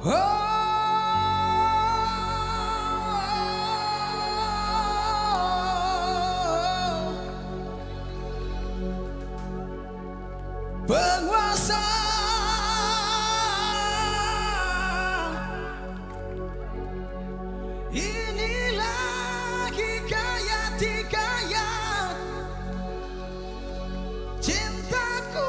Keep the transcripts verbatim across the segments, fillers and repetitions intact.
Penguasa inilah hikayat hikayat cintaku.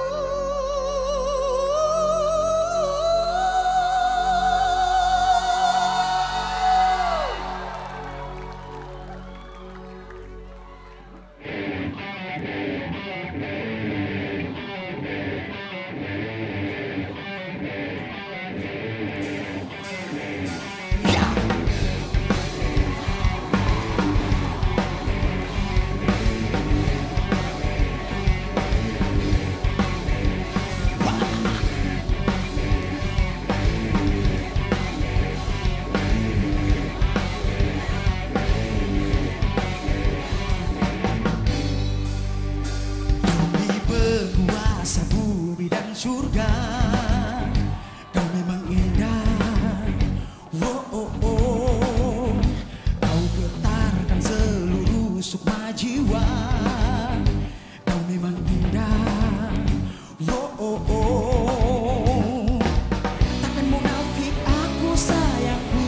Surga, kau memang indah. Oh, oh, oh. Kau getarkan seluruh sukma jiwa. Kau memang indah. Oh, oh, oh. Takkan munafik aku sayangku.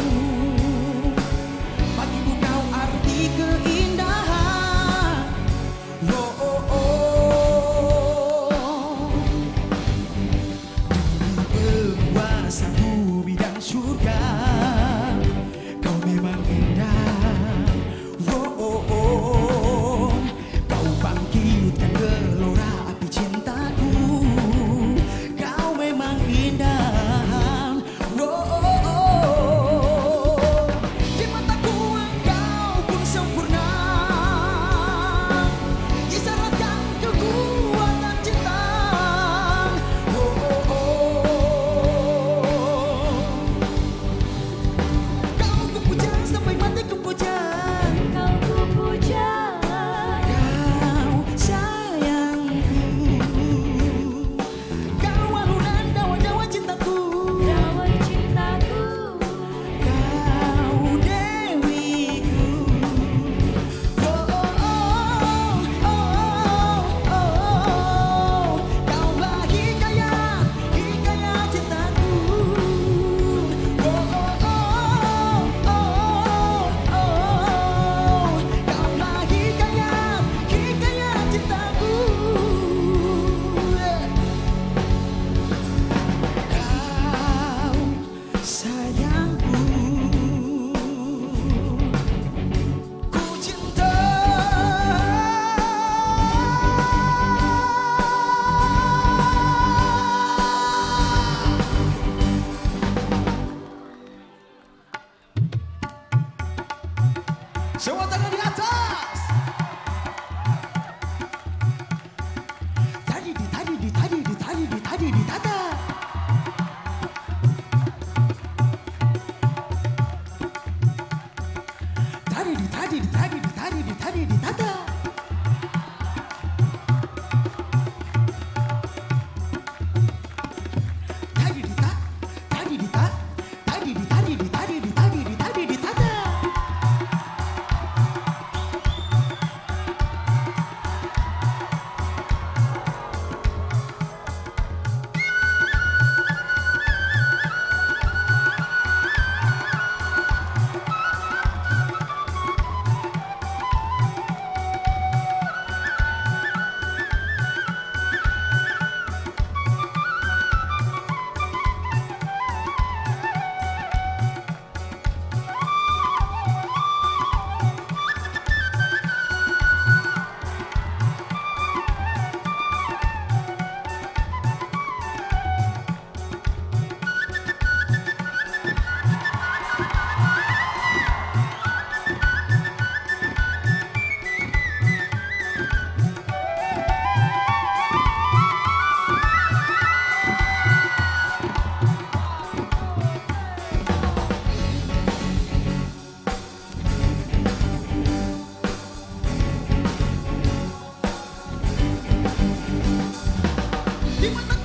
Bagimu kau arti keindahan. Oh, oh, oh. Bumi dan surga, kau memang indah. Oh, oh, oh. Kau bangkitkan gelora api cintaku. Kau memang indah. Oh, oh, oh. Di mataku engkau pun sempurna, isyaratkan kekuatan cinta. Oh, oh, oh. Semua tangan di atas. Tadi di tadi di tadi di tadi di tadi di tata. Tadi di tadi di tadi di tadi di tadi di tata. Tadi di ta, tadi di ta, tadi di tadi di tadi di tadi di tadi di tata. Di mata